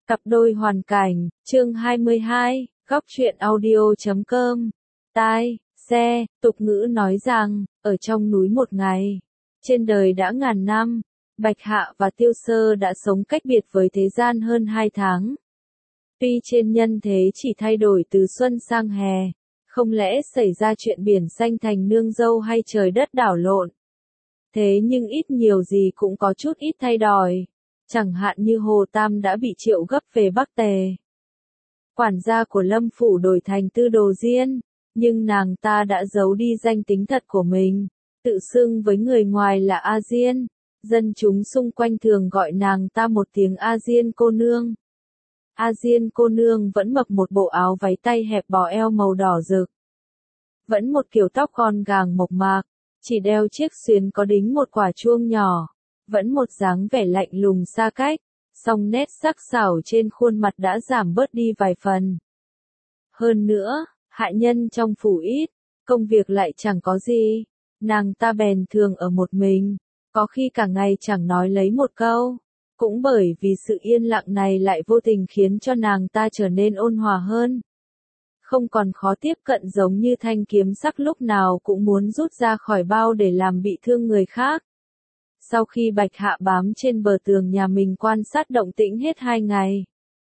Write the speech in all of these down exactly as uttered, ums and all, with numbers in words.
Cặp đôi hoàn cảnh, chương hai mươi hai, góc truyện audio chấm com. Tai, xe, tục ngữ nói rằng, ở trong núi một ngày, trên đời đã ngàn năm, Bạch Hạ và Tiêu Sơ đã sống cách biệt với thế gian hơn hai tháng. Tuy trên nhân thế chỉ thay đổi từ xuân sang hè, không lẽ xảy ra chuyện biển xanh thành nương dâu hay trời đất đảo lộn. Thế nhưng ít nhiều gì cũng có chút ít thay đổi. Chẳng hạn như Hồ Tam đã bị triệu gấp về Bắc Tề. Quản gia của Lâm Phủ đổi thành Tư Đồ Diên, nhưng nàng ta đã giấu đi danh tính thật của mình, tự xưng với người ngoài là A Diên. Dân chúng xung quanh thường gọi nàng ta một tiếng A Diên cô nương. A Diên cô nương vẫn mặc một bộ áo váy tay hẹp bò eo màu đỏ rực. Vẫn một kiểu tóc gọn gàng mộc mạc, chỉ đeo chiếc xuyến có đính một quả chuông nhỏ. Vẫn một dáng vẻ lạnh lùng xa cách, song nét sắc sảo trên khuôn mặt đã giảm bớt đi vài phần. Hơn nữa, hạ nhân trong phủ ít, công việc lại chẳng có gì, nàng ta bèn thường ở một mình, có khi cả ngày chẳng nói lấy một câu. Cũng bởi vì sự yên lặng này lại vô tình khiến cho nàng ta trở nên ôn hòa hơn. Không còn khó tiếp cận giống như thanh kiếm sắc lúc nào cũng muốn rút ra khỏi bao để làm bị thương người khác. Sau khi Bạch Hạ bám trên bờ tường nhà mình quan sát động tĩnh hết hai ngày,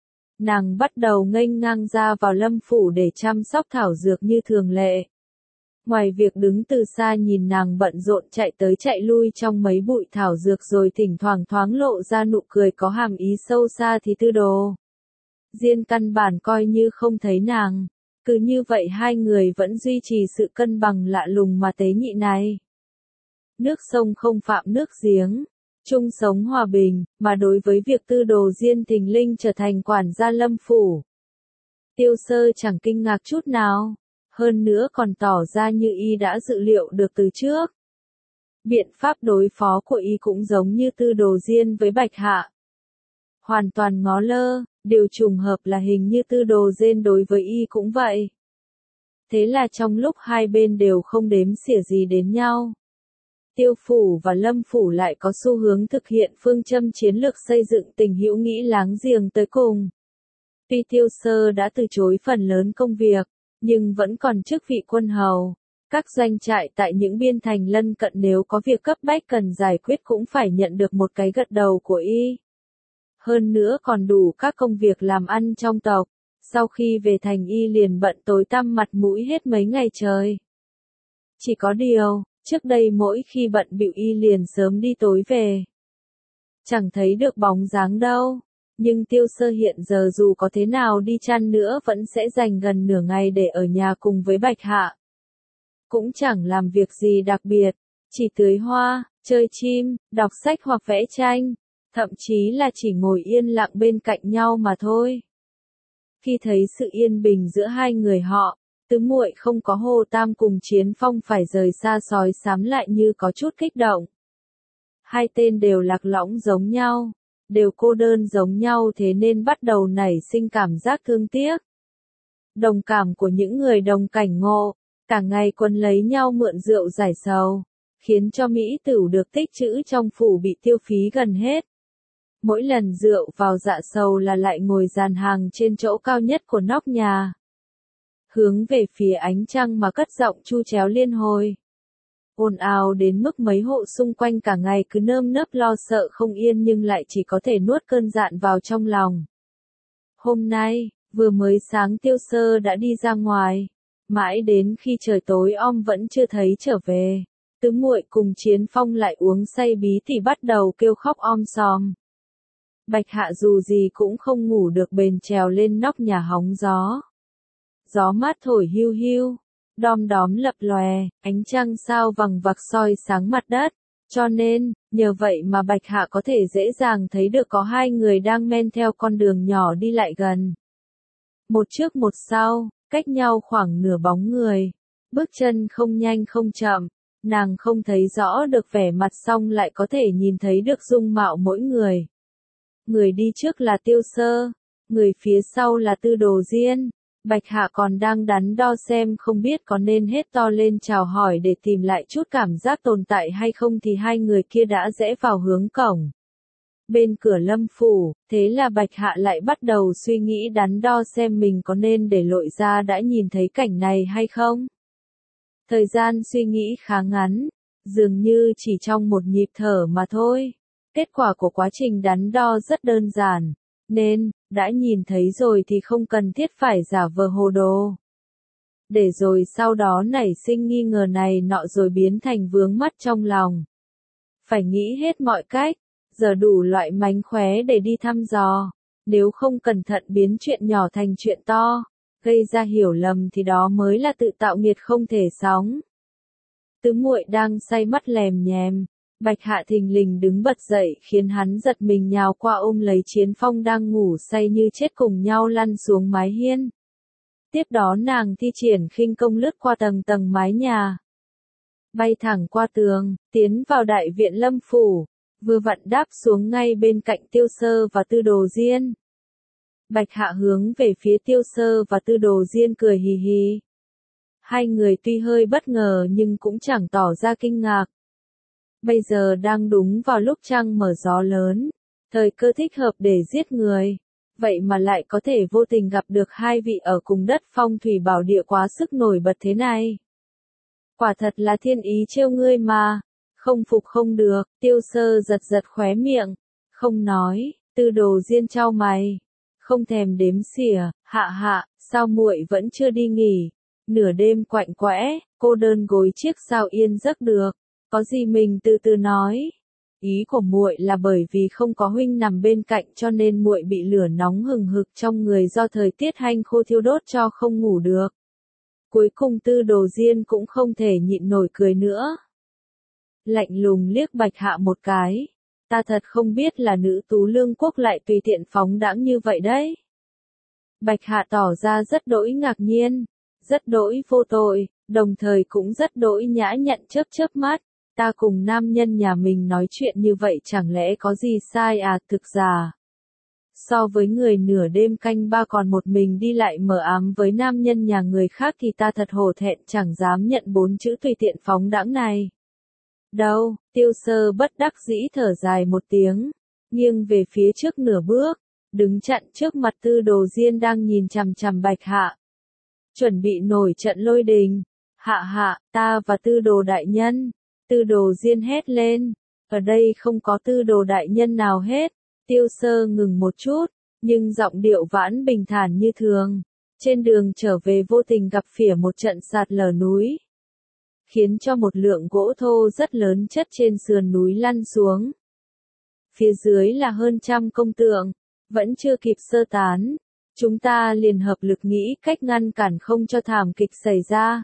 nàng bắt đầu nghênh ngang ra vào Lâm Phủ để chăm sóc thảo dược như thường lệ. Ngoài việc đứng từ xa nhìn nàng bận rộn chạy tới chạy lui trong mấy bụi thảo dược rồi thỉnh thoảng thoáng lộ ra nụ cười có hàm ý sâu xa thì Tư Đồ Diên căn bản coi như không thấy nàng. Cứ như vậy hai người vẫn duy trì sự cân bằng lạ lùng mà tế nhị này. Nước sông không phạm nước giếng, chung sống hòa bình, mà đối với việc Tư Đồ Diên thình linh trở thành quản gia Lâm Phủ, Tiêu Sơ chẳng kinh ngạc chút nào, hơn nữa còn tỏ ra như y đã dự liệu được từ trước. Biện pháp đối phó của y cũng giống như Tư Đồ Diên với Bạch Hạ. Hoàn toàn ngó lơ, điều trùng hợp là hình như Tư Đồ Diên đối với y cũng vậy. Thế là trong lúc hai bên đều không đếm xỉa gì đến nhau, Tiêu Phủ và Lâm Phủ lại có xu hướng thực hiện phương châm chiến lược xây dựng tình hữu nghị láng giềng tới cùng. Tuy Tiêu Sơ đã từ chối phần lớn công việc, nhưng vẫn còn chức vị quân hầu. Các doanh trại tại những biên thành lân cận nếu có việc cấp bách cần giải quyết cũng phải nhận được một cái gật đầu của y. Hơn nữa còn đủ các công việc làm ăn trong tộc. Sau khi về thành y liền bận tối tăm mặt mũi hết mấy ngày trời. Chỉ có điều, trước đây mỗi khi bận bịu y liền sớm đi tối về. Chẳng thấy được bóng dáng đâu, nhưng Tiêu Sơ hiện giờ dù có thế nào đi chăng nữa vẫn sẽ dành gần nửa ngày để ở nhà cùng với Bạch Hạ. Cũng chẳng làm việc gì đặc biệt, chỉ tưới hoa, chơi chim, đọc sách hoặc vẽ tranh, thậm chí là chỉ ngồi yên lặng bên cạnh nhau mà thôi. Khi thấy sự yên bình giữa hai người họ, Tứ muội không có Hồ Tam cùng Chiến Phong phải rời xa sói xám lại như có chút kích động. Hai tên đều lạc lõng giống nhau, đều cô đơn giống nhau thế nên bắt đầu nảy sinh cảm giác thương tiếc. Đồng cảm của những người đồng cảnh ngộ, cả ngày quấn lấy nhau mượn rượu giải sầu, khiến cho mỹ tửu được tích trữ trong phủ bị tiêu phí gần hết. Mỗi lần rượu vào dạ sầu là lại ngồi dàn hàng trên chỗ cao nhất của nóc nhà, hướng về phía ánh trăng mà cất giọng chu chéo liên hồi. Ồn ào đến mức mấy hộ xung quanh cả ngày cứ nơm nớp lo sợ không yên nhưng lại chỉ có thể nuốt cơn giận vào trong lòng. Hôm nay, vừa mới sáng Tiêu Sơ đã đi ra ngoài, mãi đến khi trời tối om vẫn chưa thấy trở về. Tứ muội cùng Chiến Phong lại uống say bí thì bắt đầu kêu khóc om sòm. Bạch Hạ dù gì cũng không ngủ được bền trèo lên nóc nhà hóng gió. Gió mát thổi hiu hiu, đom đóm lập lòe, ánh trăng sao vằng vặc soi sáng mặt đất, cho nên, nhờ vậy mà Bạch Hạ có thể dễ dàng thấy được có hai người đang men theo con đường nhỏ đi lại gần. Một trước một sau, cách nhau khoảng nửa bóng người, bước chân không nhanh không chậm, nàng không thấy rõ được vẻ mặt song lại có thể nhìn thấy được dung mạo mỗi người. Người đi trước là Tiêu Sơ, người phía sau là Tư Đồ Diên. Bạch Hạ còn đang đắn đo xem không biết có nên hét to lên chào hỏi để tìm lại chút cảm giác tồn tại hay không thì hai người kia đã rẽ vào hướng cổng. bên cửa Lâm phủ, thế là Bạch Hạ lại bắt đầu suy nghĩ đắn đo xem mình có nên để Lội Gia đã nhìn thấy cảnh này hay không. Thời gian suy nghĩ khá ngắn, dường như chỉ trong một nhịp thở mà thôi. Kết quả của quá trình đắn đo rất đơn giản, nên, đã nhìn thấy rồi thì không cần thiết phải giả vờ hồ đồ. Để rồi sau đó nảy sinh nghi ngờ này nọ rồi biến thành vướng mắt trong lòng. Phải nghĩ hết mọi cách, giờ đủ loại mánh khóe để đi thăm dò. Nếu không cẩn thận biến chuyện nhỏ thành chuyện to, gây ra hiểu lầm thì đó mới là tự tạo nghiệt không thể sóng. Tứ muội đang say mắt lèm nhèm, Bạch Hạ thình lình đứng bật dậy khiến hắn giật mình nhào qua ôm lấy Chiến Phong đang ngủ say như chết cùng nhau lăn xuống mái hiên. Tiếp đó nàng thi triển khinh công lướt qua tầng tầng mái nhà, bay thẳng qua tường, tiến vào đại viện Lâm phủ, vừa vặn đáp xuống ngay bên cạnh Tiêu Sơ và Tư Đồ Diên. Bạch Hạ hướng về phía Tiêu Sơ và Tư Đồ Diên cười hì hì. Hai người tuy hơi bất ngờ nhưng cũng chẳng tỏ ra kinh ngạc. Bây giờ đang đúng vào lúc trăng mở gió lớn, thời cơ thích hợp để giết người. Vậy mà lại có thể vô tình gặp được hai vị ở cùng đất phong thủy bảo địa quá sức nổi bật thế này. Quả thật là thiên ý trêu ngươi mà, không phục không được. Tiêu Sơ giật giật khóe miệng, không nói. Tư Đồ Diên chau mày, không thèm đếm xỉa, hạ hạ, sao muội vẫn chưa đi nghỉ, nửa đêm quạnh quẽ, cô đơn gối chiếc sao yên giấc được, có gì mình từ từ nói. Ý của muội là bởi vì không có huynh nằm bên cạnh cho nên muội bị lửa nóng hừng hực trong người do thời tiết hanh khô thiêu đốt cho không ngủ được. Cuối cùng Tư Đồ Diên cũng không thể nhịn nổi cười nữa. Lạnh lùng liếc Bạch Hạ một cái, ta thật không biết là nữ tú lương quốc lại tùy tiện phóng đãng như vậy đấy. Bạch Hạ tỏ ra rất đỗi ngạc nhiên, rất đỗi vô tội, đồng thời cũng rất đỗi nhã nhặn chớp chớp mắt. Ta cùng nam nhân nhà mình nói chuyện như vậy chẳng lẽ có gì sai à? Thực ra, so với người nửa đêm canh ba còn một mình đi lại mờ ám với nam nhân nhà người khác thì ta thật hổ thẹn chẳng dám nhận bốn chữ tùy tiện phóng đãng này. Đâu, Tiêu Sơ bất đắc dĩ thở dài một tiếng, nghiêng về phía trước nửa bước, đứng chặn trước mặt Tư Đồ Diên đang nhìn chằm chằm Bạch Hạ. Chuẩn bị nổi trận lôi đình. Hạ hạ, ta và Tư Đồ đại nhân. Tư Đồ Diên hét lên, ở đây không có Tư Đồ đại nhân nào hết. Tiêu Sơ ngừng một chút, nhưng giọng điệu vẫn bình thản như thường. Trên đường trở về vô tình gặp phải một trận sạt lở núi, khiến cho một lượng gỗ thô rất lớn chất trên sườn núi lăn xuống. Phía dưới là hơn trăm công tượng, vẫn chưa kịp sơ tán. Chúng ta liền hợp lực nghĩ cách ngăn cản không cho thảm kịch xảy ra.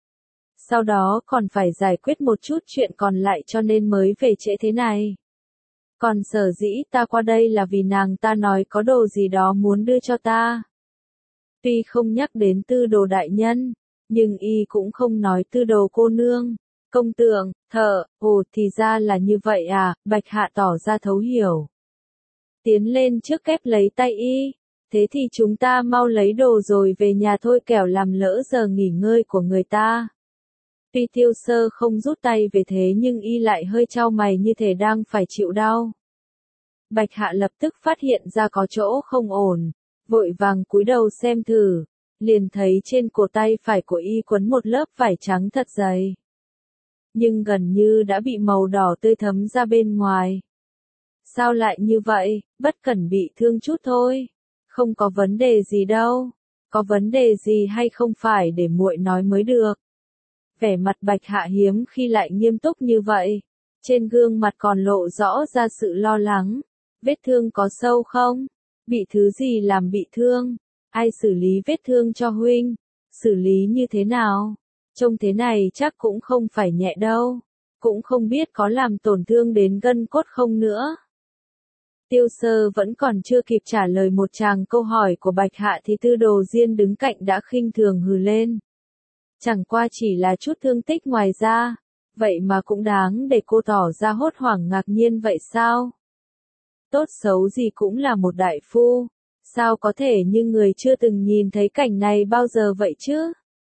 Sau đó còn phải giải quyết một chút chuyện còn lại cho nên mới về trễ thế này. Còn sở dĩ ta qua đây là vì nàng ta nói có đồ gì đó muốn đưa cho ta. Tuy không nhắc đến Tư Đồ đại nhân, nhưng y cũng không nói Tư Đồ cô nương. Công tượng, thợ, ồ thì ra là như vậy à, Bạch Hạ tỏ ra thấu hiểu. Tiến lên trước kép lấy tay y, thế thì chúng ta mau lấy đồ rồi về nhà thôi kẻo làm lỡ giờ nghỉ ngơi của người ta. Tuy Tiêu Sơ không rút tay về thế nhưng y lại hơi chau mày như thể đang phải chịu đau. Bạch Hạ lập tức phát hiện ra có chỗ không ổn, vội vàng cúi đầu xem thử, liền thấy trên cổ tay phải của y quấn một lớp vải trắng thật dày. Nhưng gần như đã bị màu đỏ tươi thấm ra bên ngoài. Sao lại như vậy, bất cẩn bị thương chút thôi, không có vấn đề gì đâu, có vấn đề gì hay không phải để muội nói mới được. Vẻ mặt Bạch Hạ hiếm khi lại nghiêm túc như vậy, trên gương mặt còn lộ rõ ra sự lo lắng. Vết thương có sâu không? Bị thứ gì làm bị thương? Ai xử lý vết thương cho huynh? Xử lý như thế nào? Trông thế này chắc cũng không phải nhẹ đâu, cũng không biết có làm tổn thương đến gân cốt không nữa. Tiêu Sơ vẫn còn chưa kịp trả lời một tràng câu hỏi của Bạch Hạ thì Tư Đồ Diên đứng cạnh đã khinh thường hừ lên. Chẳng qua chỉ là chút thương tích ngoài ra, vậy mà cũng đáng để cô tỏ ra hốt hoảng ngạc nhiên vậy sao? Tốt xấu gì cũng là một đại phu, sao có thể như người chưa từng nhìn thấy cảnh này bao giờ vậy chứ?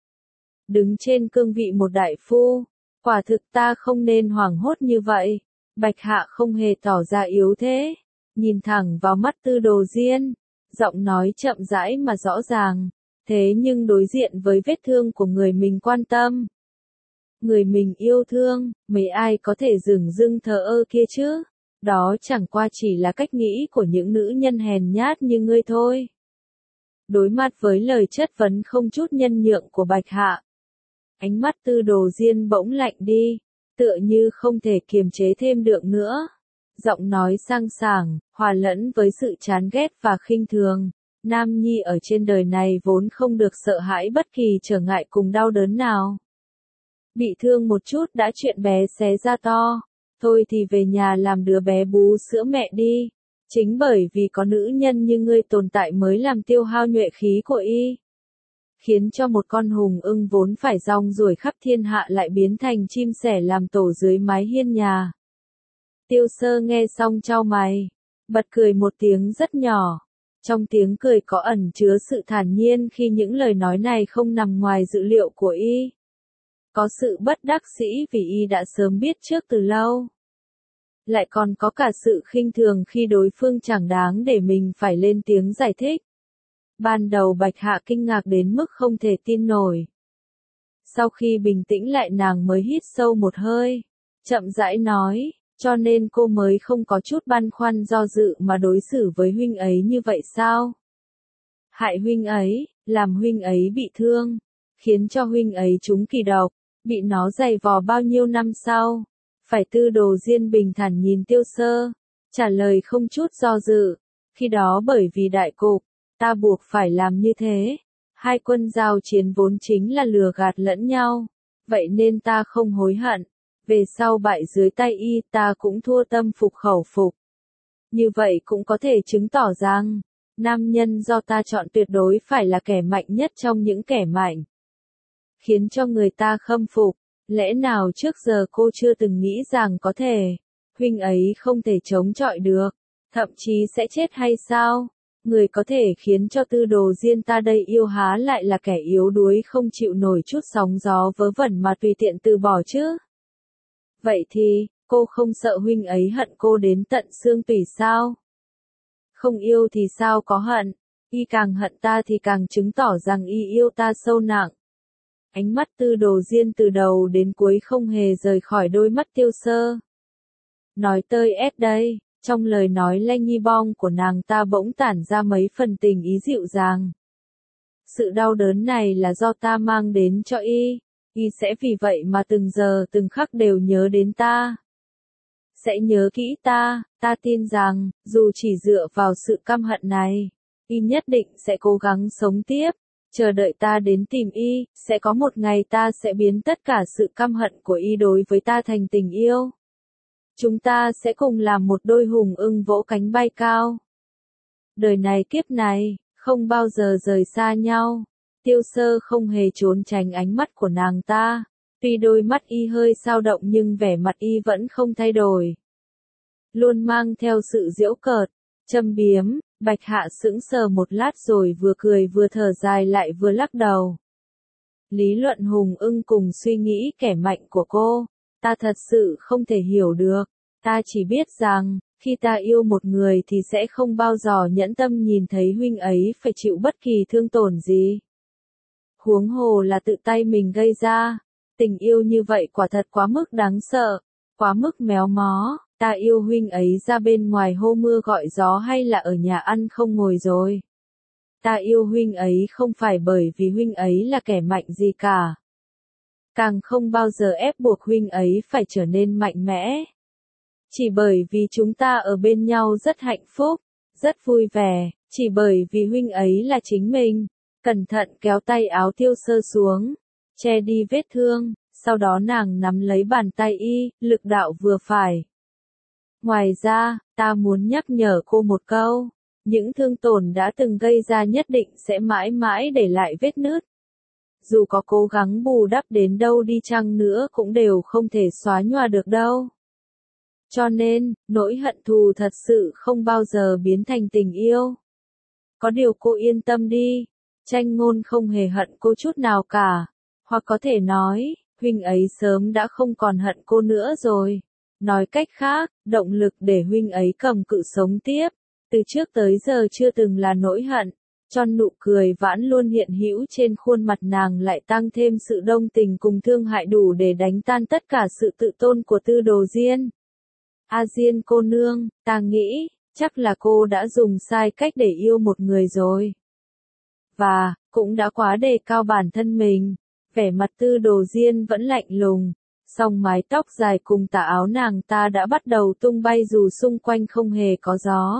Đứng trên cương vị một đại phu, quả thực ta không nên hoảng hốt như vậy. Bạch Hạ không hề tỏ ra yếu thế, nhìn thẳng vào mắt Tư Đồ Diên, giọng nói chậm rãi mà rõ ràng, thế nhưng đối diện với vết thương của người mình quan tâm, người mình yêu thương, mấy ai có thể dửng dưng thờ ơ kia chứ? Đó chẳng qua chỉ là cách nghĩ của những nữ nhân hèn nhát như ngươi thôi. Đối mặt với lời chất vấn không chút nhân nhượng của Bạch Hạ, ánh mắt Tư Đồ Diên bỗng lạnh đi, tựa như không thể kiềm chế thêm được nữa. Giọng nói sang sảng, hòa lẫn với sự chán ghét và khinh thường. Nam nhi ở trên đời này vốn không được sợ hãi bất kỳ trở ngại cùng đau đớn nào. Bị thương một chút đã chuyện bé xé ra to, thôi thì về nhà làm đứa bé bú sữa mẹ đi. Chính bởi vì có nữ nhân như ngươi tồn tại mới làm tiêu hao nhuệ khí của y, khiến cho một con hùng ưng vốn phải rong ruổi khắp thiên hạ lại biến thành chim sẻ làm tổ dưới mái hiên nhà. Tiêu Sơ nghe xong chau mày, bật cười một tiếng rất nhỏ. Trong tiếng cười có ẩn chứa sự thản nhiên khi những lời nói này không nằm ngoài dự liệu của y. Có sự bất đắc dĩ vì y đã sớm biết trước từ lâu. Lại còn có cả sự khinh thường khi đối phương chẳng đáng để mình phải lên tiếng giải thích. Ban đầu Bạch Hạ kinh ngạc đến mức không thể tin nổi. Sau khi bình tĩnh lại nàng mới hít sâu một hơi, chậm rãi nói, cho nên cô mới không có chút băn khoăn do dự mà đối xử với huynh ấy như vậy sao? Hại huynh ấy, làm huynh ấy bị thương, khiến cho huynh ấy trúng kỳ độc, bị nó giày vò bao nhiêu năm sau. Phải Tư Đồ Diên bình thản nhìn Tiêu Sơ, trả lời không chút do dự, khi đó bởi vì đại cục, ta buộc phải làm như thế. Hai quân giao chiến vốn chính là lừa gạt lẫn nhau, vậy nên ta không hối hận. Về sau bại dưới tay y ta cũng thua tâm phục khẩu phục. Như vậy cũng có thể chứng tỏ rằng, nam nhân do ta chọn tuyệt đối phải là kẻ mạnh nhất trong những kẻ mạnh, khiến cho người ta khâm phục. Lẽ nào trước giờ cô chưa từng nghĩ rằng có thể, huynh ấy không thể chống chọi được, thậm chí sẽ chết hay sao? Người có thể khiến cho Tư Đồ Diên ta đây yêu há lại là kẻ yếu đuối không chịu nổi chút sóng gió vớ vẩn mà tùy tiện từ bỏ chứ? Vậy thì, cô không sợ huynh ấy hận cô đến tận xương tủy sao? Không yêu thì sao có hận, y càng hận ta thì càng chứng tỏ rằng y yêu ta sâu nặng. Ánh mắt Tư Đồ Diên từ đầu đến cuối không hề rời khỏi đôi mắt Tiêu Sơ. Nói tơi ép đây, trong lời nói lanh nhi bong của nàng ta bỗng tản ra mấy phần tình ý dịu dàng. Sự đau đớn này là do ta mang đến cho y, y sẽ vì vậy mà từng giờ từng khắc đều nhớ đến ta. Sẽ nhớ kỹ ta, ta tin rằng, dù chỉ dựa vào sự căm hận này, y nhất định sẽ cố gắng sống tiếp. Chờ đợi ta đến tìm y, sẽ có một ngày ta sẽ biến tất cả sự căm hận của y đối với ta thành tình yêu. Chúng ta sẽ cùng làm một đôi hùng ưng vỗ cánh bay cao. Đời này kiếp này, không bao giờ rời xa nhau. Tiêu Sơ không hề trốn tránh ánh mắt của nàng ta. Tuy đôi mắt y hơi dao động nhưng vẻ mặt y vẫn không thay đổi. Luôn mang theo sự giễu cợt, châm biếm. Bạch Hạ sững sờ một lát rồi vừa cười vừa thở dài lại vừa lắc đầu. Lý luận hùng ưng cùng suy nghĩ kẻ mạnh của cô, ta thật sự không thể hiểu được. Ta chỉ biết rằng, khi ta yêu một người thì sẽ không bao giờ nhẫn tâm nhìn thấy huynh ấy phải chịu bất kỳ thương tổn gì. Huống hồ là tự tay mình gây ra. Tình yêu như vậy quả thật quá mức đáng sợ, quá mức méo mó. Ta yêu huynh ấy ra bên ngoài hô mưa gọi gió hay là ở nhà ăn không ngồi rồi. Ta yêu huynh ấy không phải bởi vì huynh ấy là kẻ mạnh gì cả. Càng không bao giờ ép buộc huynh ấy phải trở nên mạnh mẽ. Chỉ bởi vì chúng ta ở bên nhau rất hạnh phúc, rất vui vẻ, chỉ bởi vì huynh ấy là chính mình. Cẩn thận kéo tay áo Tiêu Sơ xuống, che đi vết thương, sau đó nàng nắm lấy bàn tay y, lực đạo vừa phải. Ngoài ra, ta muốn nhắc nhở cô một câu, những thương tổn đã từng gây ra nhất định sẽ mãi mãi để lại vết nứt. Dù có cố gắng bù đắp đến đâu đi chăng nữa cũng đều không thể xóa nhòa được đâu. Cho nên, nỗi hận thù thật sự không bao giờ biến thành tình yêu. Có điều cô yên tâm đi, Tranh Ngôn không hề hận cô chút nào cả, hoặc có thể nói, huynh ấy sớm đã không còn hận cô nữa rồi. Nói cách khác, động lực để huynh ấy cầm cự sống tiếp, từ trước tới giờ chưa từng là nỗi hận, cho nụ cười vãn luôn hiện hữu trên khuôn mặt nàng lại tăng thêm sự đồng tình cùng thương hại đủ để đánh tan tất cả sự tự tôn của Tư Đồ Diên. A Diên cô nương, ta nghĩ, chắc là cô đã dùng sai cách để yêu một người rồi. Và, cũng đã quá đề cao bản thân mình. Vẻ mặt Tư Đồ Diên vẫn lạnh lùng, song mái tóc dài cùng tà áo nàng ta đã bắt đầu tung bay dù xung quanh không hề có gió.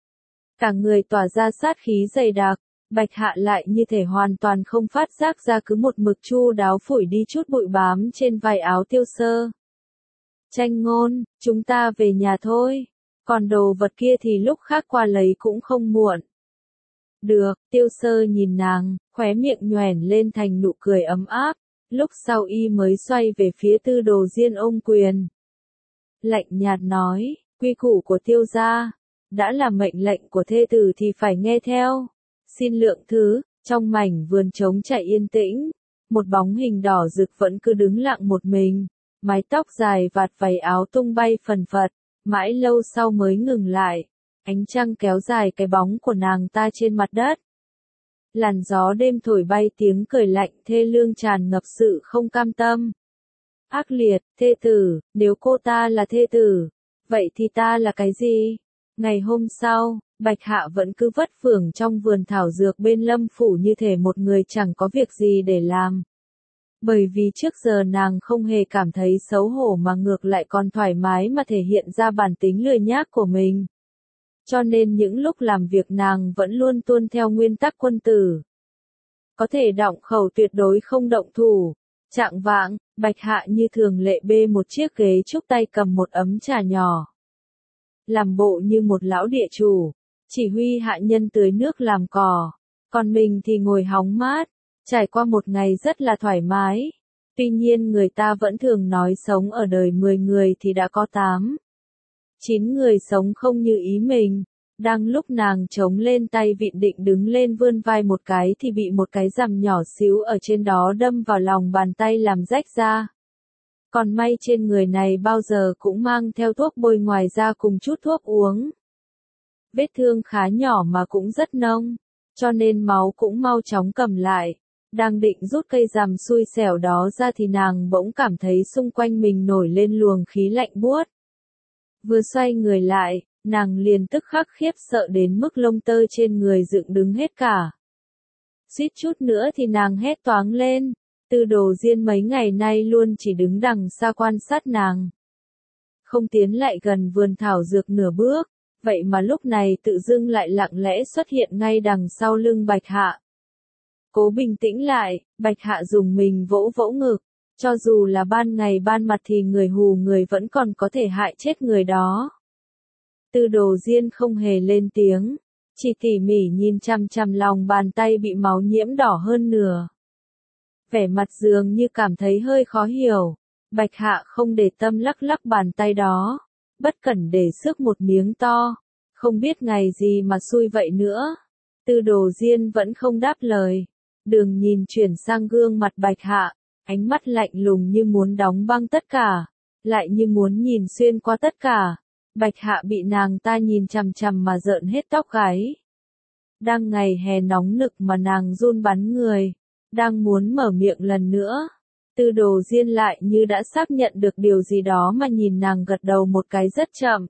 Cả người tỏa ra sát khí dày đặc, Bạch Hạ lại như thể hoàn toàn không phát giác ra cứ một mực chu đáo phủi đi chút bụi bám trên vai áo Tiêu Sơ. Tranh Ngôn, chúng ta về nhà thôi, còn đồ vật kia thì lúc khác qua lấy cũng không muộn. Được, Tiêu Sơ nhìn nàng, khóe miệng nhoẻn lên thành nụ cười ấm áp, lúc sau y mới xoay về phía Tư Đồ Diên ôm quyền. Lạnh nhạt nói, quy củ của Tiêu gia, đã là mệnh lệnh của thê tử thì phải nghe theo. Xin lượng thứ, trong mảnh vườn trống trải yên tĩnh, một bóng hình đỏ rực vẫn cứ đứng lặng một mình, mái tóc dài vạt váy áo tung bay phần phật, mãi lâu sau mới ngừng lại. Ánh trăng kéo dài cái bóng của nàng ta trên mặt đất. Làn gió đêm thổi bay tiếng cười lạnh thê lương tràn ngập sự không cam tâm. Ác liệt, thê tử, nếu cô ta là thê tử, vậy thì ta là cái gì? Ngày hôm sau, Bạch Hạ vẫn cứ vất vưởng trong vườn thảo dược bên Lâm phủ như thể một người chẳng có việc gì để làm. Bởi vì trước giờ nàng không hề cảm thấy xấu hổ mà ngược lại còn thoải mái mà thể hiện ra bản tính lười nhác của mình. Cho nên những lúc làm việc nàng vẫn luôn tuân theo nguyên tắc quân tử. Có thể động khẩu tuyệt đối không động thủ. Trạng vạng, Bạch Hạ như thường lệ bê một chiếc ghế trúc tay cầm một ấm trà nhỏ. Làm bộ như một lão địa chủ, chỉ huy hạ nhân tưới nước làm cỏ, còn mình thì ngồi hóng mát, trải qua một ngày rất là thoải mái. Tuy nhiên người ta vẫn thường nói sống ở đời mười người thì đã có tám. Chín người sống không như ý mình. Đang lúc nàng chống lên tay vịn định đứng lên vươn vai một cái thì bị một cái rằm nhỏ xíu ở trên đó đâm vào lòng bàn tay làm rách ra. Còn may trên người này bao giờ cũng mang theo thuốc bôi ngoài da cùng chút thuốc uống. Vết thương khá nhỏ mà cũng rất nông, cho nên máu cũng mau chóng cầm lại. Đang định rút cây rằm xui xẻo đó ra thì nàng bỗng cảm thấy xung quanh mình nổi lên luồng khí lạnh buốt. Vừa xoay người lại, nàng liền tức khắc khiếp sợ đến mức lông tơ trên người dựng đứng hết cả. Suýt chút nữa thì nàng hét toáng lên. Tư Đồ Diên mấy ngày nay luôn chỉ đứng đằng xa quan sát nàng, không tiến lại gần vườn thảo dược nửa bước, vậy mà lúc này tự dưng lại lặng lẽ xuất hiện ngay đằng sau lưng Bạch Hạ. Cố bình tĩnh lại, Bạch Hạ dùng mình vỗ vỗ ngực, cho dù là ban ngày ban mặt thì người hù người vẫn còn có thể hại chết người đó. Tư Đồ Diên không hề lên tiếng, chỉ tỉ mỉ nhìn chằm chằm lòng bàn tay bị máu nhiễm đỏ hơn nửa. Vẻ mặt dường như cảm thấy hơi khó hiểu, Bạch Hạ không để tâm lắc lắc bàn tay đó, bất cẩn để xước một miếng to, không biết ngày gì mà xui vậy nữa. Tư Đồ Diên vẫn không đáp lời, Đường nhìn chuyển sang gương mặt Bạch Hạ, ánh mắt lạnh lùng như muốn đóng băng tất cả, lại như muốn nhìn xuyên qua tất cả. Bạch Hạ bị nàng ta nhìn chằm chằm mà rợn hết tóc gáy. Đang ngày hè nóng nực mà nàng run bắn người, đang muốn mở miệng lần nữa. Tư Đồ Diên lại như đã xác nhận được điều gì đó mà nhìn nàng gật đầu một cái rất chậm.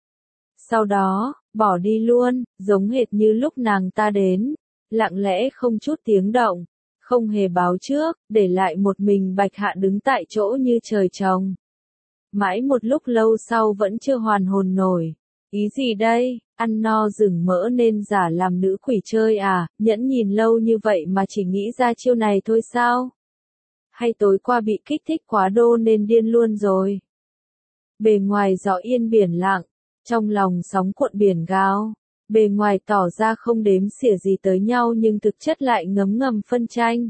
Sau đó, bỏ đi luôn, giống hệt như lúc nàng ta đến, lặng lẽ không chút tiếng động, không hề báo trước, để lại một mình Bạch Hạ đứng tại chỗ như trời trồng. Mãi một lúc lâu sau vẫn chưa hoàn hồn nổi. Ý gì đây, ăn no rừng mỡ nên giả làm nữ quỷ chơi à, nhẫn nhìn lâu như vậy mà chỉ nghĩ ra chiêu này thôi sao? Hay tối qua bị kích thích quá đô nên điên luôn rồi? Bề ngoài gió yên biển lặng, trong lòng sóng cuộn biển gào. Bề ngoài tỏ ra không đếm xỉa gì tới nhau nhưng thực chất lại ngấm ngầm phân tranh.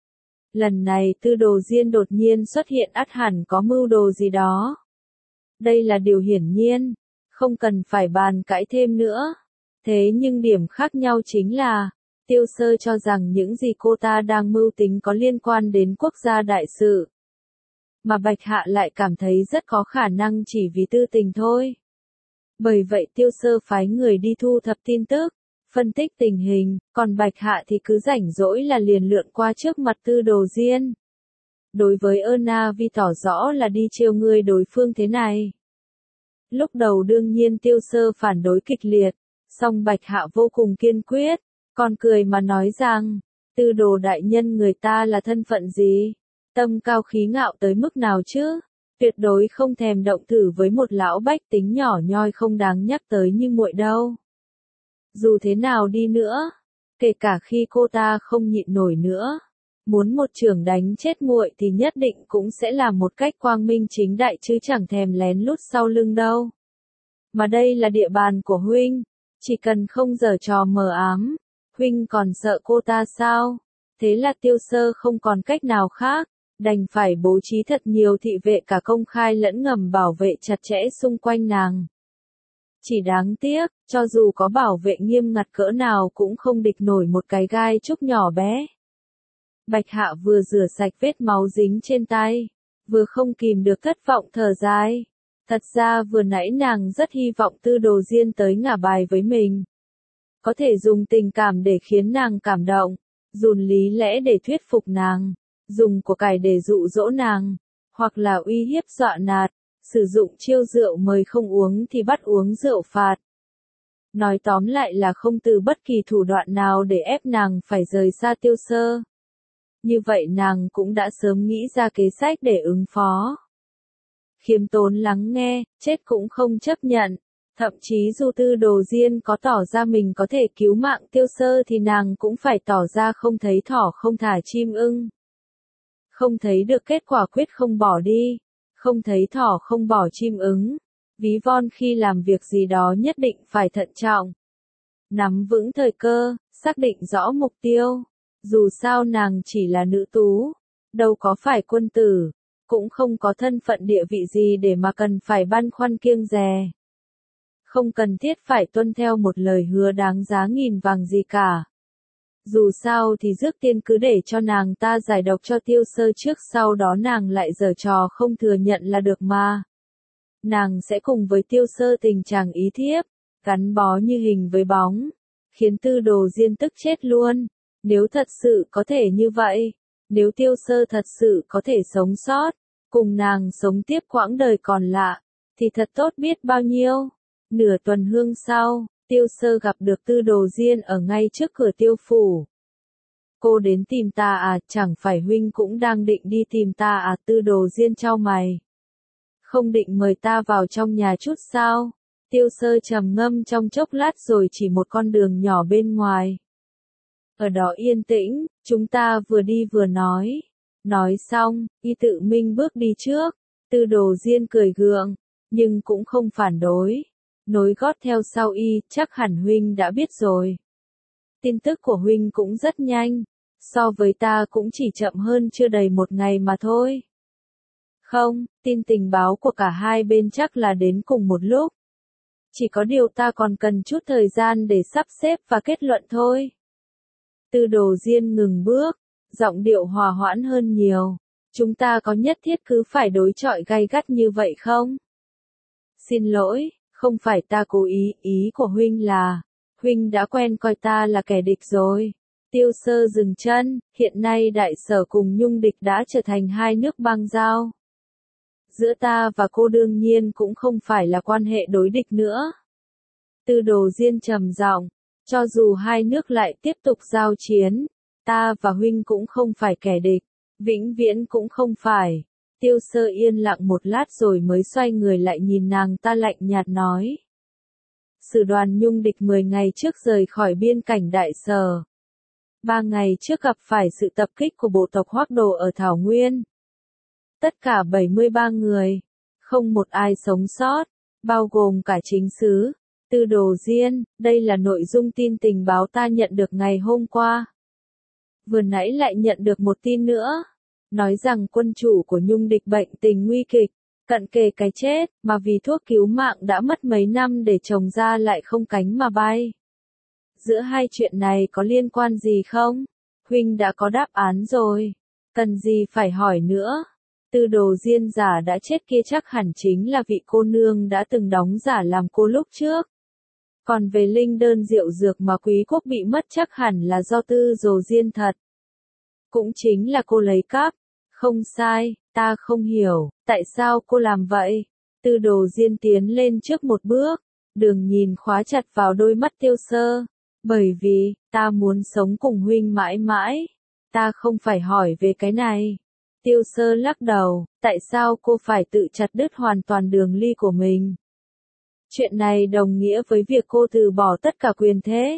Lần này Tư Đồ Diên đột nhiên xuất hiện ắt hẳn có mưu đồ gì đó. Đây là điều hiển nhiên, không cần phải bàn cãi thêm nữa. Thế nhưng điểm khác nhau chính là, Tiêu Sơ cho rằng những gì cô ta đang mưu tính có liên quan đến quốc gia đại sự. mà Bạch Hạ lại cảm thấy rất có khả năng chỉ vì tư tình thôi. Bởi vậy Tiêu Sơ phái người đi thu thập tin tức, phân tích tình hình, còn Bạch Hạ thì cứ rảnh rỗi là liền lượn qua trước mặt Tư Đồ Diên. Đối với Erna Vi tỏ rõ là đi trêu ngươi đối phương thế này. Lúc đầu đương nhiên Tiêu Sơ phản đối kịch liệt, song Bạch Hạ vô cùng kiên quyết, còn cười mà nói rằng, Tư Đồ đại nhân người ta là thân phận gì, tâm cao khí ngạo tới mức nào chứ, tuyệt đối không thèm động thử với một lão bách tính nhỏ nhoi không đáng nhắc tới như muội đâu. Dù thế nào đi nữa, kể cả khi cô ta không nhịn nổi nữa, muốn một chưởng đánh chết muội thì nhất định cũng sẽ làm một cách quang minh chính đại chứ chẳng thèm lén lút sau lưng đâu. Mà đây là địa bàn của huynh, chỉ cần không giở trò mờ ám, huynh còn sợ cô ta sao? Thế là Tiêu Sơ không còn cách nào khác, đành phải bố trí thật nhiều thị vệ cả công khai lẫn ngầm bảo vệ chặt chẽ xung quanh nàng. Chỉ đáng tiếc, cho dù có bảo vệ nghiêm ngặt cỡ nào cũng không địch nổi một cái gai trúc nhỏ bé. Bạch Hạ vừa rửa sạch vết máu dính trên tay, vừa không kìm được thất vọng thở dài. Thật ra vừa nãy nàng rất hy vọng Tư Đồ Diên tới ngả bài với mình. Có thể dùng tình cảm để khiến nàng cảm động, dùng lý lẽ để thuyết phục nàng, dùng của cải để dụ dỗ nàng, hoặc là uy hiếp dọa nạt, sử dụng chiêu rượu mời không uống thì bắt uống rượu phạt. Nói tóm lại là không từ bất kỳ thủ đoạn nào để ép nàng phải rời xa Tiêu Sơ. Như vậy nàng cũng đã sớm nghĩ ra kế sách để ứng phó. Khiêm tốn lắng nghe, chết cũng không chấp nhận. Thậm chí dù Tư Đồ Diên có tỏ ra mình có thể cứu mạng Tiêu Sơ thì nàng cũng phải tỏ ra không thấy thỏ không thả chim ưng. Không thấy được kết quả quyết không bỏ đi. Không thấy thỏ không bỏ chim ứng. Ví von khi làm việc gì đó nhất định phải thận trọng. Nắm vững thời cơ, xác định rõ mục tiêu. Dù sao nàng chỉ là nữ tú, đâu có phải quân tử, cũng không có thân phận địa vị gì để mà cần phải băn khoăn kiêng dè. Không cần thiết phải tuân theo một lời hứa đáng giá nghìn vàng gì cả. Dù sao thì trước tiên cứ để cho nàng ta giải độc cho Tiêu Sơ trước, sau đó nàng lại giở trò không thừa nhận là được mà. Nàng sẽ cùng với Tiêu Sơ tình chàng ý thiếp, gắn bó như hình với bóng, khiến Tư Đồ Diên tức chết luôn. Nếu thật sự có thể như vậy, nếu Tiêu Sơ thật sự có thể sống sót, cùng nàng sống tiếp quãng đời còn lại, thì thật tốt biết bao nhiêu. Nửa tuần hương sau, Tiêu Sơ gặp được Tư Đồ Diên ở ngay trước cửa Tiêu phủ. Cô đến tìm ta à, chẳng phải huynh cũng đang định đi tìm ta à? Tư Đồ Diên chau mày. Không định mời ta vào trong nhà chút sao? Tiêu Sơ trầm ngâm trong chốc lát rồi chỉ một con đường nhỏ bên ngoài. Ở đó yên tĩnh, chúng ta vừa đi vừa nói. Nói xong, y tự mình bước đi trước. Tư Đồ Diên cười gượng, nhưng cũng không phản đối. Nối gót theo sau y, chắc hẳn huynh đã biết rồi. Tin tức của huynh cũng rất nhanh. So với ta cũng chỉ chậm hơn chưa đầy một ngày mà thôi. Không, tin tình báo của cả hai bên chắc là đến cùng một lúc. Chỉ có điều ta còn cần chút thời gian để sắp xếp và kết luận thôi. Tư Đồ Diên ngừng bước, giọng điệu hòa hoãn hơn nhiều. Chúng ta có nhất thiết cứ phải đối chọi gay gắt như vậy không? Xin lỗi, không phải ta cố ý, ý của huynh là, huynh đã quen coi ta là kẻ địch rồi. Tiêu Sơ dừng chân, hiện nay Đại Sở cùng Nhung Địch đã trở thành hai nước bang giao. Giữa ta và cô đương nhiên cũng không phải là quan hệ đối địch nữa. Tư Đồ Diên trầm giọng, cho dù hai nước lại tiếp tục giao chiến, ta và huynh cũng không phải kẻ địch, vĩnh viễn cũng không phải. Tiêu Sơ yên lặng một lát rồi mới xoay người lại nhìn nàng ta lạnh nhạt nói. Sử đoàn Nhung Địch mười ngày trước rời khỏi biên cảnh Đại Sở. Ba ngày trước gặp phải sự tập kích của bộ tộc Hoắc Đồ ở Thảo Nguyên. Tất cả bảy mươi ba người, không một ai sống sót, bao gồm cả chính sứ. Tư Đồ Diên, đây là nội dung tin tình báo ta nhận được ngày hôm qua. Vừa nãy lại nhận được một tin nữa, nói rằng quân chủ của Nhung Địch bệnh tình nguy kịch, cận kề cái chết, mà vì thuốc cứu mạng đã mất mấy năm để trồng ra lại không cánh mà bay. Giữa hai chuyện này có liên quan gì không? Huynh đã có đáp án rồi, cần gì phải hỏi nữa. Tư đồ diên giả đã chết kia chắc hẳn chính là vị cô nương đã từng đóng giả làm cô lúc trước. Còn về linh đơn rượu dược mà quý quốc bị mất chắc hẳn là do tư đồ diên thật. Cũng chính là cô lấy cắp. Không sai, ta không hiểu, tại sao cô làm vậy? Tư đồ diên tiến lên trước một bước, đường nhìn khóa chặt vào đôi mắt Tiêu Sơ. Bởi vì, ta muốn sống cùng huynh mãi mãi. Ta không phải hỏi về cái này. Tiêu Sơ lắc đầu, tại sao cô phải tự chặt đứt hoàn toàn đường ly của mình? Chuyện này đồng nghĩa với việc cô từ bỏ tất cả quyền thế.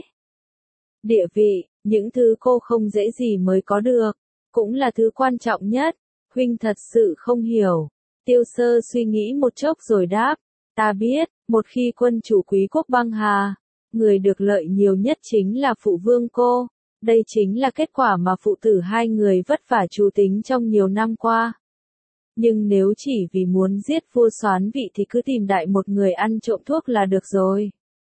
Địa vị, những thứ cô không dễ gì mới có được, cũng là thứ quan trọng nhất. Huynh thật sự không hiểu. Tiêu Sơ suy nghĩ một chốc rồi đáp, ta biết, một khi quân chủ quý quốc băng hà, người được lợi nhiều nhất chính là phụ vương cô. Đây chính là kết quả mà phụ tử hai người vất vả trù tính trong nhiều năm qua. Nhưng nếu chỉ vì muốn giết vua soán vị thì cứ tìm đại một người ăn trộm thuốc là được rồi.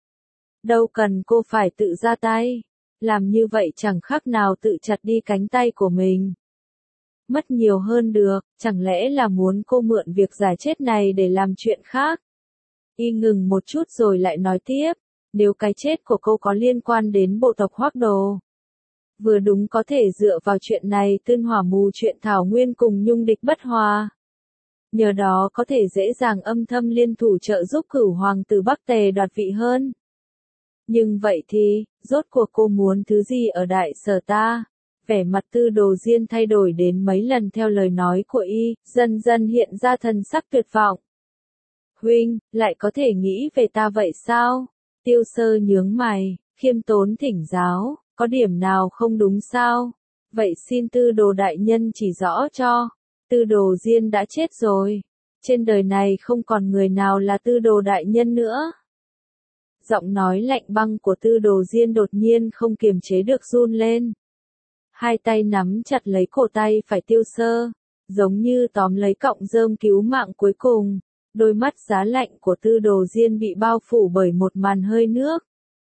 Đâu cần cô phải tự ra tay. Làm như vậy chẳng khác nào tự chặt đi cánh tay của mình. Mất nhiều hơn được, chẳng lẽ là muốn cô mượn việc giải chết này để làm chuyện khác? Y ngừng một chút rồi lại nói tiếp, nếu cái chết của cô có liên quan đến bộ tộc Hoắc Đồ. Vừa đúng có thể dựa vào chuyện này tương hỏa mù chuyện Thảo Nguyên cùng Nhung địch bất hòa. Nhờ đó có thể dễ dàng âm thầm liên thủ trợ giúp cửu hoàng tử Bắc Tề đoạt vị hơn. Nhưng vậy thì, rốt cuộc cô muốn thứ gì ở đại sở ta? Vẻ mặt tư đồ diên thay đổi đến mấy lần theo lời nói của y, dần dần hiện ra thần sắc tuyệt vọng. Huynh, lại có thể nghĩ về ta vậy sao? Tiêu Sơ nhướng mày, khiêm tốn thỉnh giáo, có điểm nào không đúng sao? Vậy xin tư đồ đại nhân chỉ rõ cho. Tư đồ diên đã chết rồi. Trên đời này không còn người nào là tư đồ đại nhân nữa. Giọng nói lạnh băng của tư đồ diên đột nhiên không kiềm chế được run lên. Hai tay nắm chặt lấy cổ tay phải Tiêu Sơ, giống như tóm lấy cọng rơm cứu mạng cuối cùng. Đôi mắt giá lạnh của tư đồ diên bị bao phủ bởi một màn hơi nước.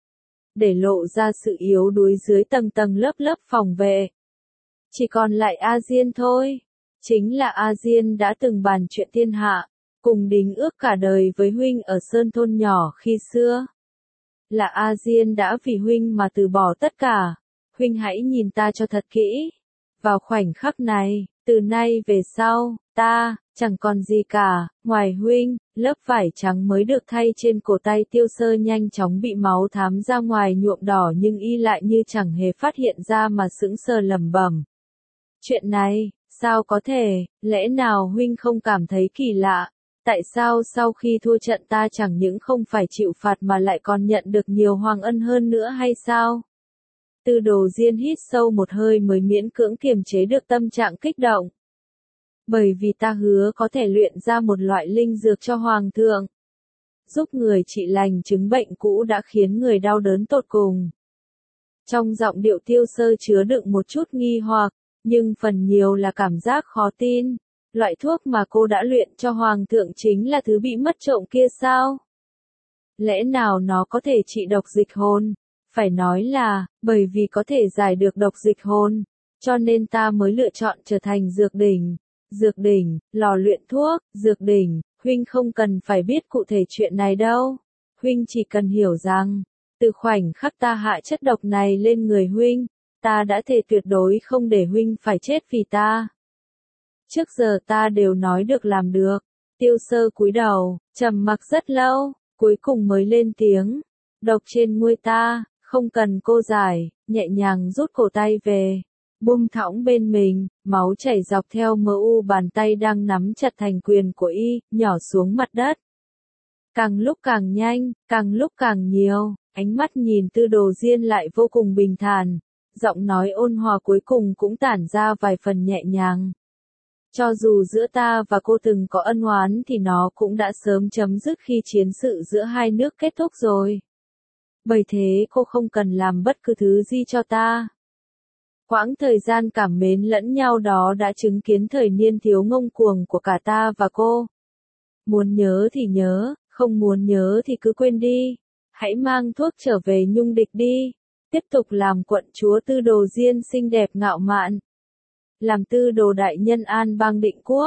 Để lộ ra sự yếu đuối dưới tầng tầng lớp lớp phòng vệ. Chỉ còn lại A Diên thôi. Chính là A Diên đã từng bàn chuyện thiên hạ, cùng đính ước cả đời với huynh ở Sơn Thôn nhỏ khi xưa. Là A Diên đã vì huynh mà từ bỏ tất cả. Huynh hãy nhìn ta cho thật kỹ. Vào khoảnh khắc này, từ nay về sau, ta, chẳng còn gì cả, ngoài huynh, lớp vải trắng mới được thay trên cổ tay Tiêu Sơ nhanh chóng bị máu thám ra ngoài nhuộm đỏ nhưng y lại như chẳng hề phát hiện ra mà sững sờ lẩm bẩm. Chuyện này, sao có thể, lẽ nào huynh không cảm thấy kỳ lạ? Tại sao sau khi thua trận ta chẳng những không phải chịu phạt mà lại còn nhận được nhiều hoàng ân hơn nữa hay sao? Tư đồ diên hít sâu một hơi mới miễn cưỡng kiềm chế được tâm trạng kích động. Bởi vì ta hứa có thể luyện ra một loại linh dược cho hoàng thượng. Giúp người trị lành chứng bệnh cũ đã khiến người đau đớn tột cùng. Trong giọng điệu Tiêu Sơ chứa đựng một chút nghi hoặc, nhưng phần nhiều là cảm giác khó tin. Loại thuốc mà cô đã luyện cho hoàng thượng chính là thứ bị mất trộm kia sao? Lẽ nào nó có thể trị độc dịch hồn? Phải nói là, bởi vì có thể giải được độc dịch hồn, cho nên ta mới lựa chọn trở thành dược đỉnh. Dược đỉnh, lò luyện thuốc, dược đỉnh, huynh không cần phải biết cụ thể chuyện này đâu. Huynh chỉ cần hiểu rằng, từ khoảnh khắc ta hạ chất độc này lên người huynh, ta đã thề tuyệt đối không để huynh phải chết vì ta. Trước giờ ta đều nói được làm được. Tiêu Sơ cúi đầu, trầm mặc rất lâu, cuối cùng mới lên tiếng. Độc trên môi ta, không cần cô giải, nhẹ nhàng rút cổ tay về. Buông thõng bên mình, máu chảy dọc theo mờ u bàn tay đang nắm chặt thành quyền của y, nhỏ xuống mặt đất. Càng lúc càng nhanh, càng lúc càng nhiều, ánh mắt nhìn tư đồ diên lại vô cùng bình thản. Giọng nói ôn hòa cuối cùng cũng tản ra vài phần nhẹ nhàng. Cho dù giữa ta và cô từng có ân oán thì nó cũng đã sớm chấm dứt khi chiến sự giữa hai nước kết thúc rồi. Bởi thế cô không cần làm bất cứ thứ gì cho ta. Quãng thời gian cảm mến lẫn nhau đó đã chứng kiến thời niên thiếu ngông cuồng của cả ta và cô. Muốn nhớ thì nhớ, không muốn nhớ thì cứ quên đi. Hãy mang thuốc trở về Nhung địch đi. Tiếp tục làm quận chúa tư đồ diên xinh đẹp ngạo mạn. Làm tư đồ đại nhân an bang định quốc.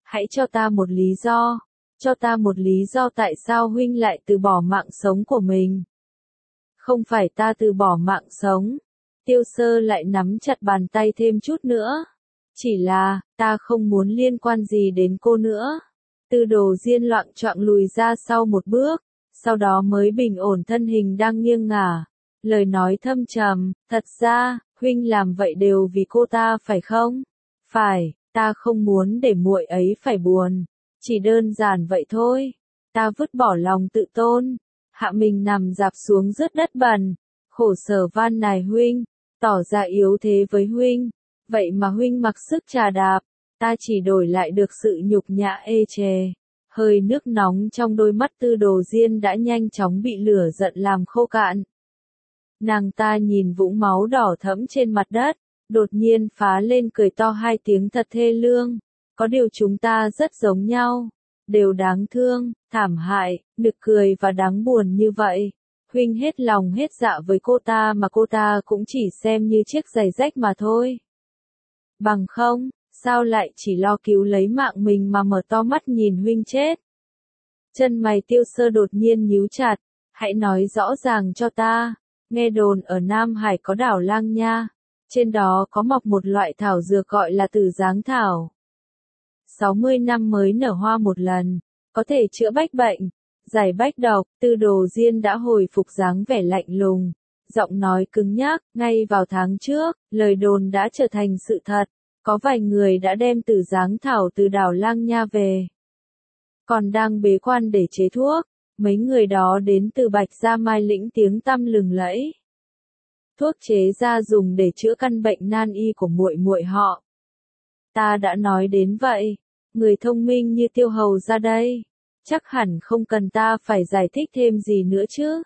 Hãy cho ta một lý do, cho ta một lý do tại sao huynh lại từ bỏ mạng sống của mình. Không phải ta từ bỏ mạng sống. Tiêu Sơ lại nắm chặt bàn tay thêm chút nữa. Chỉ là, ta không muốn liên quan gì đến cô nữa. Tư Đồ Diên loạng choạng lùi ra sau một bước, sau đó mới bình ổn thân hình đang nghiêng ngả. Lời nói thâm trầm, thật ra, huynh làm vậy đều vì cô ta phải không? Phải, ta không muốn để muội ấy phải buồn. Chỉ đơn giản vậy thôi. Ta vứt bỏ lòng tự tôn. Hạ Mình nằm dạp xuống rớt đất bẩn. Khổ sở van nài huynh, tỏ ra yếu thế với huynh. Vậy mà huynh mặc sức trà đạp, ta chỉ đổi lại được sự nhục nhã ê chề. Hơi nước nóng trong đôi mắt Tư Đồ Diên đã nhanh chóng bị lửa giận làm khô cạn. Nàng ta nhìn vũng máu đỏ thẫm trên mặt đất, đột nhiên phá lên cười to hai tiếng thật thê lương. Có điều chúng ta rất giống nhau, đều đáng thương, thảm hại, nực cười và đáng buồn như vậy. Huynh hết lòng hết dạ với cô ta mà cô ta cũng chỉ xem như chiếc giày rách mà thôi. Bằng không, sao lại chỉ lo cứu lấy mạng mình mà mở to mắt nhìn huynh chết? Chân mày Tiêu Sơ đột nhiên nhíu chặt, hãy nói rõ ràng cho ta. Nghe đồn ở Nam Hải có đảo Lang Nha, trên đó có mọc một loại thảo dược gọi là Tử Giáng thảo. sáu mươi năm mới nở hoa một lần, có thể chữa bách bệnh, giải bách độc. Tư Đồ Diên đã hồi phục dáng vẻ lạnh lùng, giọng nói cứng nhắc. Ngay vào tháng trước, lời đồn đã trở thành sự thật, có vài người đã đem Tử Giáng thảo từ đảo Lang Nha về, còn đang bế quan để chế thuốc. Mấy người đó đến từ Bạch Gia Mai lĩnh tiếng tăm lừng lẫy. Thuốc chế ra dùng để chữa căn bệnh nan y của muội muội họ. Ta đã nói đến vậy, người thông minh như Tiêu hầu ra đây, chắc hẳn không cần ta phải giải thích thêm gì nữa chứ.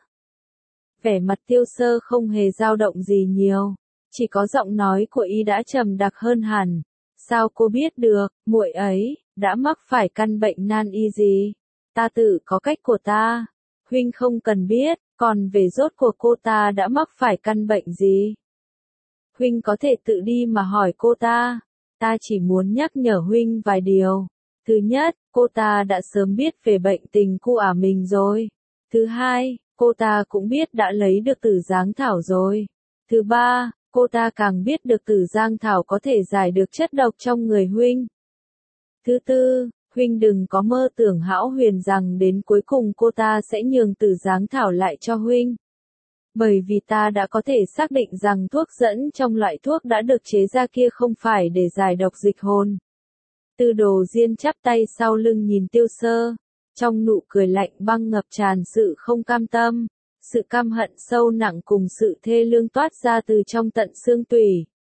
Vẻ mặt Tiêu Sơ không hề dao động gì nhiều, chỉ có giọng nói của y đã trầm đặc hơn hẳn. Sao cô biết được, muội ấy đã mắc phải căn bệnh nan y gì? Ta tự có cách của ta, huynh không cần biết. Còn về rốt cuộc cô ta đã mắc phải căn bệnh gì, huynh có thể tự đi mà hỏi cô ta. Ta chỉ muốn nhắc nhở huynh vài điều. Thứ nhất, cô ta đã sớm biết về bệnh tình của ả mình rồi. Thứ hai, cô ta cũng biết đã lấy được Tử Giáng thảo rồi. Thứ ba, cô ta càng biết được Tử Giáng thảo có thể giải được chất độc trong người huynh. Thứ tư, huynh đừng có mơ tưởng hão huyền rằng đến cuối cùng cô ta sẽ nhường Tử Giáng thảo lại cho huynh. Bởi vì ta đã có thể xác định rằng thuốc dẫn trong loại thuốc đã được chế ra kia không phải để giải độc dịch hồn. Tư Đồ Diên chắp tay sau lưng nhìn Tiêu Sơ, trong nụ cười lạnh băng ngập tràn sự không cam tâm, sự căm hận sâu nặng cùng sự thê lương toát ra từ trong tận xương tủy.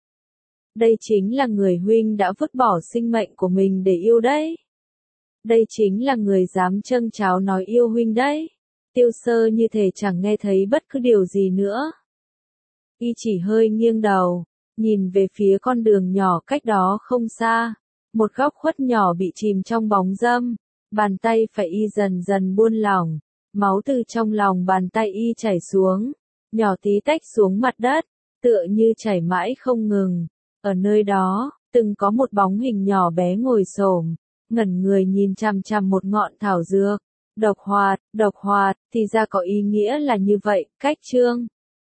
Đây chính là người huynh đã vứt bỏ sinh mệnh của mình để yêu đấy. Đây chính là người dám châng cháo nói yêu huynh đấy. Tiêu Sơ như thể chẳng nghe thấy bất cứ điều gì nữa. Y chỉ hơi nghiêng đầu, nhìn về phía con đường nhỏ cách đó không xa. Một góc khuất nhỏ bị chìm trong bóng râm. Bàn tay phải y dần dần buông lỏng. Máu từ trong lòng bàn tay y chảy xuống. Nhỏ tí tách xuống mặt đất, tựa như chảy mãi không ngừng. Ở nơi đó, từng có một bóng hình nhỏ bé ngồi xổm, ngẩn người nhìn chằm chằm một ngọn thảo dược. Độc hoạt, độc hoạt, thì ra có ý nghĩa là như vậy. Cách chương